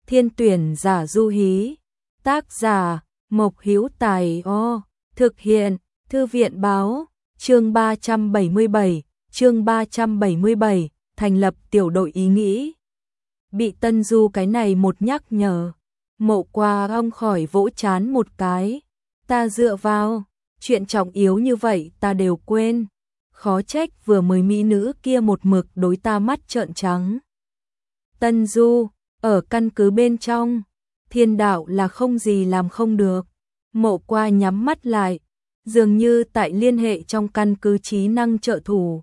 Thiên tuyển giả du hí. Tác giả Mộc Hữu Tài. Thực hiện Thư viện báo. Chương 377, thành lập tiểu đội ý nghĩ. Bị Tân Du cái này một nhắc nhở, Mộ Qua ông khỏi vỗ chán một cái. Ta dựa vào, chuyện trọng yếu như vậy ta đều quên. Khó trách vừa mới mỹ nữ kia một mực đối ta mắt trợn trắng. Tân Du, ở căn cứ bên trong, thiên đạo là không gì làm không được. Mộ Qua nhắm mắt lại, dường như tại liên hệ trong căn cứ trí năng trợ thủ.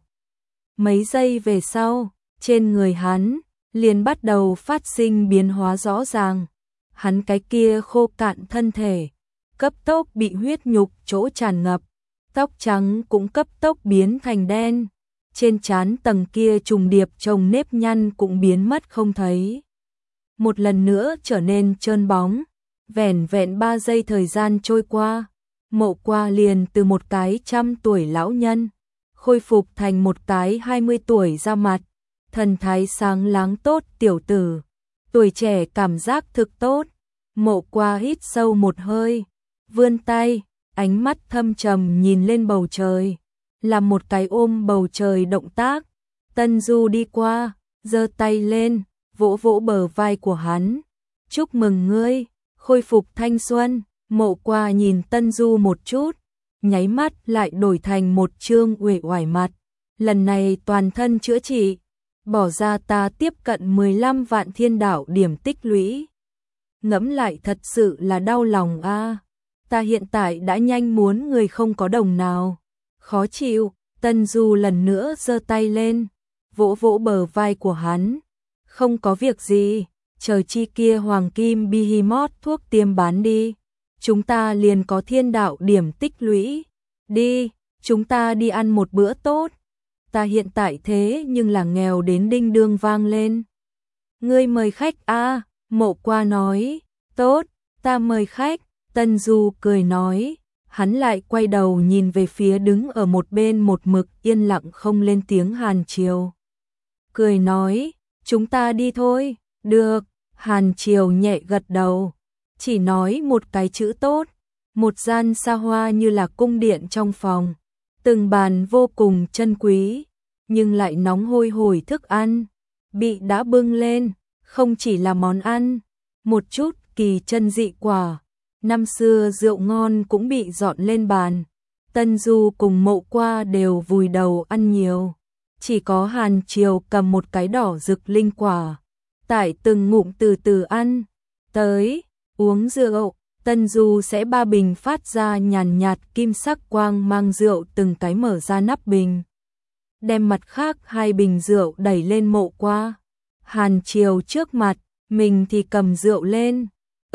Mấy giây về sau, trên người hắn liền bắt đầu phát sinh biến hóa rõ ràng. Hắn cái kia khô cạn thân thể, cấp tốc bị huyết nhục chỗ tràn ngập, tóc trắng cũng cấp tốc biến thành đen. Trên trán tầng kia trùng điệp chồng nếp nhăn cũng biến mất không thấy. Một lần nữa trở nên trơn bóng, vẻn vẹn 3 giây thời gian trôi qua, Mộ Qua liền từ một cái 100 tuổi lão nhân, khôi phục thành một cái 20 tuổi da mặt, thần thái sáng láng tốt tiểu tử. Tuổi trẻ cảm giác thực tốt. Mộ Qua hít sâu một hơi, vươn tay, ánh mắt thâm trầm nhìn lên bầu trời, làm một cái ôm bầu trời động tác. Tân Du đi qua, giơ tay lên, vỗ vỗ bờ vai của hắn. Chúc mừng ngươi, khôi phục thanh xuân. Mộ Qua nhìn Tân Du một chút, nháy mắt lại đổi thành một trương uể oải mặt. Lần này toàn thân chữa trị, bỏ ra ta tiếp cận 15 vạn thiên đạo điểm tích lũy. Ngẫm lại thật sự là đau lòng a. Ta hiện tại đã nhanh muốn người không có đồng nào. Khó chịu. Tân Du lần nữa giơ tay lên, vỗ vỗ bờ vai của hắn. Không có việc gì, trời chi kia hoàng kim behemoth thuốc tiêm bán đi. Chúng ta liền có thiên đạo điểm tích lũy. Đi, chúng ta đi ăn một bữa tốt. Ta hiện tại thế nhưng là nghèo đến đinh đương vang lên. Ngươi mời khách a. Mộ Qua nói. Tốt, ta mời khách. Tân Du cười nói. Hắn lại quay đầu nhìn về phía đứng ở một bên một mực yên lặng không lên tiếng Hàn Triều. Cười nói, chúng ta đi thôi. Được. Hàn Triều nhẹ gật đầu, chỉ nói một cái chữ tốt. Một gian xa hoa như là cung điện trong phòng, từng bàn vô cùng chân quý, nhưng lại nóng hôi hổi thức ăn bị đã bưng lên, không chỉ là món ăn, một chút kỳ chân dị quả, năm xưa rượu ngon cũng bị dọn lên bàn. Tân Du cùng Mộ Qua đều vùi đầu ăn nhiều, chỉ có Hàn Triều cầm một cái đỏ rực linh quả, tại từng ngụm từ từ ăn. Tới, uống rượu. Tân Du sẽ 3 bình phát ra nhàn nhạt kim sắc quang mang rượu từng cái mở ra nắp bình. Đem mặt khác 2 bình rượu đẩy lên Mộ Qua. Hàn Triều trước mặt, mình thì cầm rượu lên.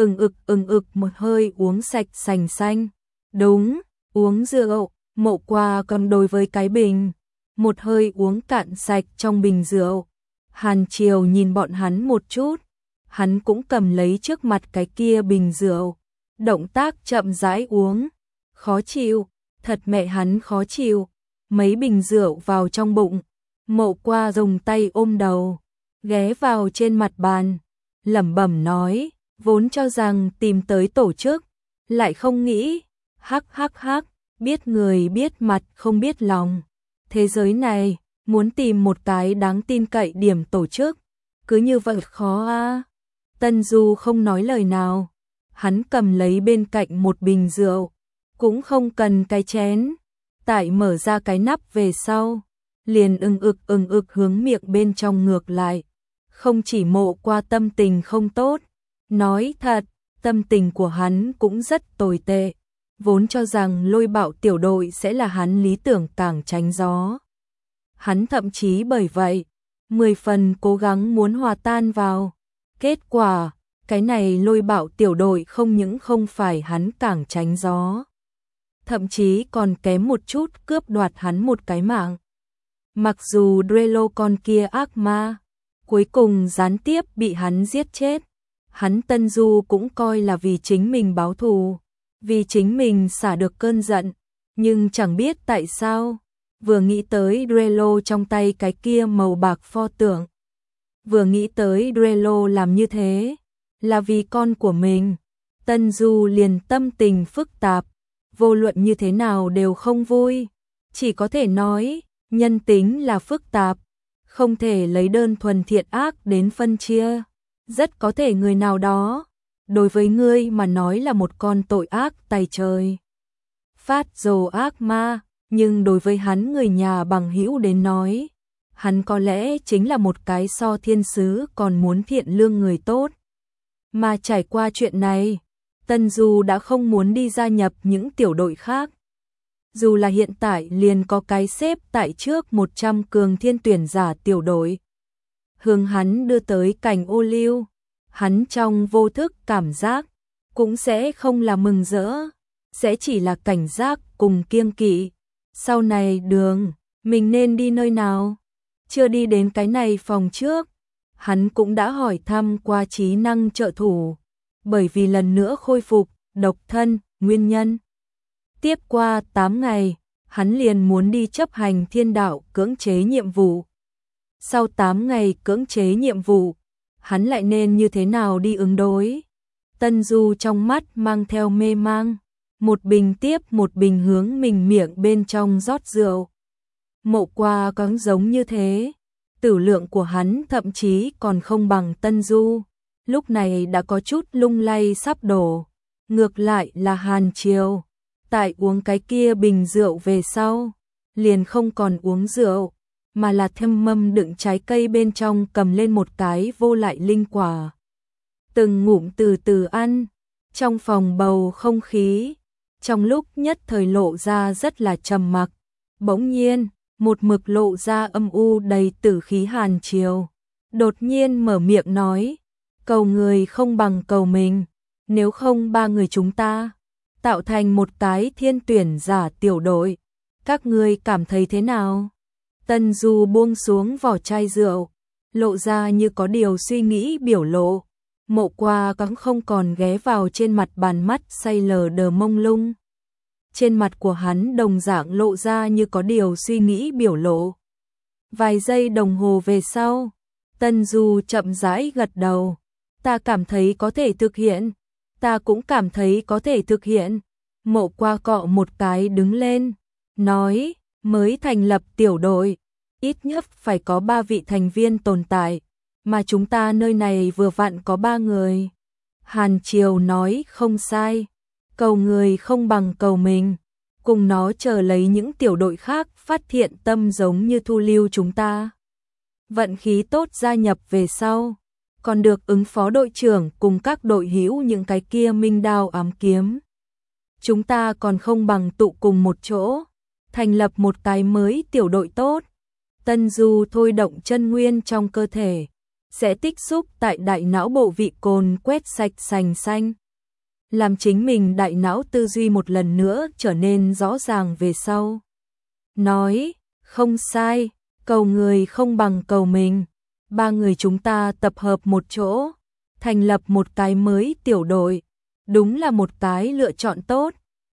Ừng ực một hơi uống sạch sành xanh. Đúng, uống rượu. Mộ Qua còn đối với cái bình, một hơi uống cạn sạch trong bình rượu. Hàn Triều nhìn bọn hắn một chút, hắn cũng cầm lấy trước mặt cái kia bình rượu. Động tác chậm rãi uống. Khó chịu, thật mẹ hắn khó chịu. Mấy bình rượu vào trong bụng. Mộ Qua dùng tay ôm đầu, ghé vào trên mặt bàn, lẩm bẩm nói, vốn cho rằng tìm tới tổ chức, lại không nghĩ, hắc, biết người biết mặt không biết lòng. Thế giới này, muốn tìm một cái đáng tin cậy điểm tổ chức, cứ như vậy khó a. Tân Du không nói lời nào. Hắn cầm lấy bên cạnh một bình rượu, cũng không cần cái chén, tại mở ra cái nắp về sau, liền ừng ực hướng miệng bên trong ngược lại. Không chỉ Mộ Qua tâm tình không tốt, nói thật, tâm tình của hắn cũng rất tồi tệ, vốn cho rằng Lôi Bạo tiểu đội sẽ là hắn lý tưởng cảng tránh gió. Hắn thậm chí bởi vậy, 10 phần cố gắng muốn hòa tan vào, kết quả cái này Lôi Bạo tiểu đội không những không phải hắn cảng tránh gió, thậm chí còn kém một chút cướp đoạt hắn một cái mạng. Mặc dù Drelo con kia ác ma, cuối cùng gián tiếp bị hắn giết chết, hắn Tân Du cũng coi là vì chính mình báo thù, vì chính mình xả được cơn giận, nhưng chẳng biết tại sao, vừa nghĩ tới Drelo trong tay cái kia màu bạc pho tượng, vừa nghĩ tới Drelo làm như thế, là vì con của mình. Tân Du liền tâm tình phức tạp, vô luận như thế nào đều không vui, chỉ có thể nói, nhân tính là phức tạp, không thể lấy đơn thuần thiện ác đến phân chia. Rất có thể người nào đó, đối với ngươi mà nói là một con tội ác tày trời, phát rồ ác ma, nhưng đối với hắn người nhà bằng hữu đến nói, hắn có lẽ chính là một cái so thiên sứ còn muốn thiện lương người tốt. Mà trải qua chuyện này, Tân Du đã không muốn đi gia nhập những tiểu đội khác. Dù là hiện tại liền có cái xếp tại trước 100 cường thiên tuyển giả tiểu đội. Hướng hắn đưa tới cảnh ô liu, hắn trong vô thức cảm giác, cũng sẽ không là mừng rỡ, sẽ chỉ là cảnh giác cùng kiêng kỵ. Sau này đường, mình nên đi nơi nào? Chưa đi đến cái này phòng trước, hắn cũng đã hỏi thăm qua trí năng trợ thủ, bởi vì lần nữa khôi phục độc thân, nguyên nhân. Tiếp qua 8 ngày, hắn liền muốn đi chấp hành thiên đạo cưỡng chế nhiệm vụ. Sau 8 ngày cưỡng chế nhiệm vụ, hắn lại nên như thế nào đi ứng đối? Tân Du trong mắt mang theo mê mang, một bình tiếp một bình hướng mình miệng bên trong rót rượu. Mộ Qua cũng giống như thế, tử lượng của hắn thậm chí còn không bằng Tân Du, lúc này đã có chút lung lay sắp đổ. Ngược lại là Hàn Triều, tại uống cái kia bình rượu về sau, liền không còn uống rượu, mà là thêm mâm đựng trái cây bên trong cầm lên một cái vô lại linh quả. Từng ngụm từ từ ăn, trong phòng bầu không khí, trong lúc nhất thời lộ ra rất là trầm mặc. Bỗng nhiên, một mực lộ ra âm u đầy tử khí Hàn Triều đột nhiên mở miệng nói, cầu người không bằng cầu mình, nếu không ba người chúng ta tạo thành một cái thiên tuyển giả tiểu đội, các ngươi cảm thấy thế nào? Tân Du buông xuống vỏ chai rượu, lộ ra như có điều suy nghĩ biểu lộ. Mộ Qua cũng không còn ghé vào trên mặt bàn, mắt say lờ đờ mông lung. Trên mặt của hắn đồng dạng lộ ra như có điều suy nghĩ biểu lộ. Vài giây đồng hồ về sau, Tân Du chậm rãi gật đầu. Ta cảm thấy có thể thực hiện. Ta cũng cảm thấy có thể thực hiện. Mộ Qua cọ một cái đứng lên, nói, mới thành lập tiểu đội, ít nhất phải có 3 vị thành viên tồn tại, mà chúng ta nơi này vừa vặn có 3 người. Hàn Triều nói không sai, cầu người không bằng cầu mình, cùng nó chờ lấy những tiểu đội khác phát thiện tâm giống như thu lưu chúng ta. Vận khí tốt gia nhập về sau, còn được ứng phó đội trưởng cùng các đội hữu những cái kia minh đao ám kiếm. Chúng ta còn không bằng tụ cùng một chỗ, thành lập một cái mới tiểu đội tốt. Tân Du thôi động chân nguyên trong cơ thể, sẽ tích xúc tại đại não bộ vị cồn quét sạch sành xanh, làm chính mình đại não tư duy một lần nữa trở nên rõ ràng về sau. Nói, không sai, cầu người không bằng cầu mình, 3 người chúng ta tập hợp một chỗ, thành lập một cái mới tiểu đội, đúng là một cái lựa chọn tốt.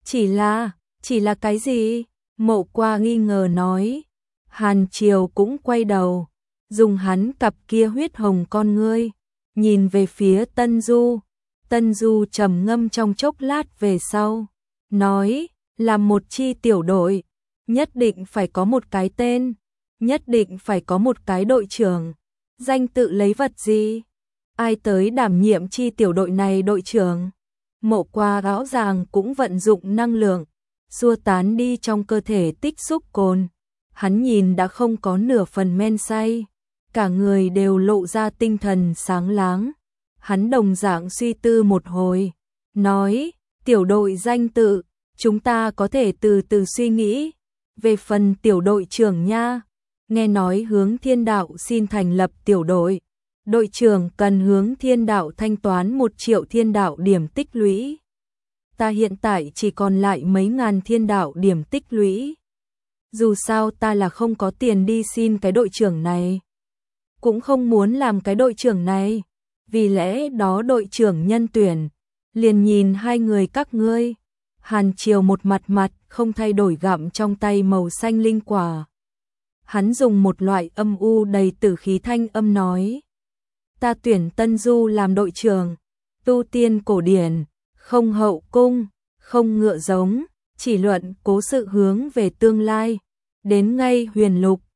Chỉ là cái gì? Mộ Qua nghi ngờ nói. Hàn Triều cũng quay đầu, dùng hắn cặp kia huyết hồng con ngươi, nhìn về phía Tân Du. Tân Du trầm ngâm trong chốc lát về sau, nói, làm một chi tiểu đội, nhất định phải có một cái tên, nhất định phải có một cái đội trưởng, danh tự lấy vật gì? Ai tới đảm nhiệm chi tiểu đội này đội trưởng? Mộ Qua rõ ràng cũng vận dụng năng lượng, xua tán đi trong cơ thể tích xúc cồn. Hắn nhìn đã không có nửa phần men say, cả người đều lộ ra tinh thần sáng láng. Hắn đồng dạng suy tư một hồi, nói, tiểu đội danh tự, chúng ta có thể từ từ suy nghĩ. Về phần tiểu đội trưởng nha, nghe nói hướng thiên đạo xin thành lập tiểu đội, đội trưởng cần hướng thiên đạo thanh toán 1 triệu thiên đạo điểm tích lũy. Ta hiện tại chỉ còn lại mấy ngàn thiên đạo điểm tích lũy. Dù sao ta là không có tiền đi xin cái đội trưởng này, cũng không muốn làm cái đội trưởng này, vì lẽ đó đội trưởng nhân tuyển, liền nhìn 2 người các ngươi. Hàn Triều một mặt không thay đổi gặm trong tay màu xanh linh quả. Hắn dùng một loại âm u đầy tử khí thanh âm nói, ta tuyển Tân Du làm đội trưởng, tu tiên cổ điển, không hậu cung, không ngựa giống, chỉ luận cố sự hướng về tương lai. Đến ngay huyền lục,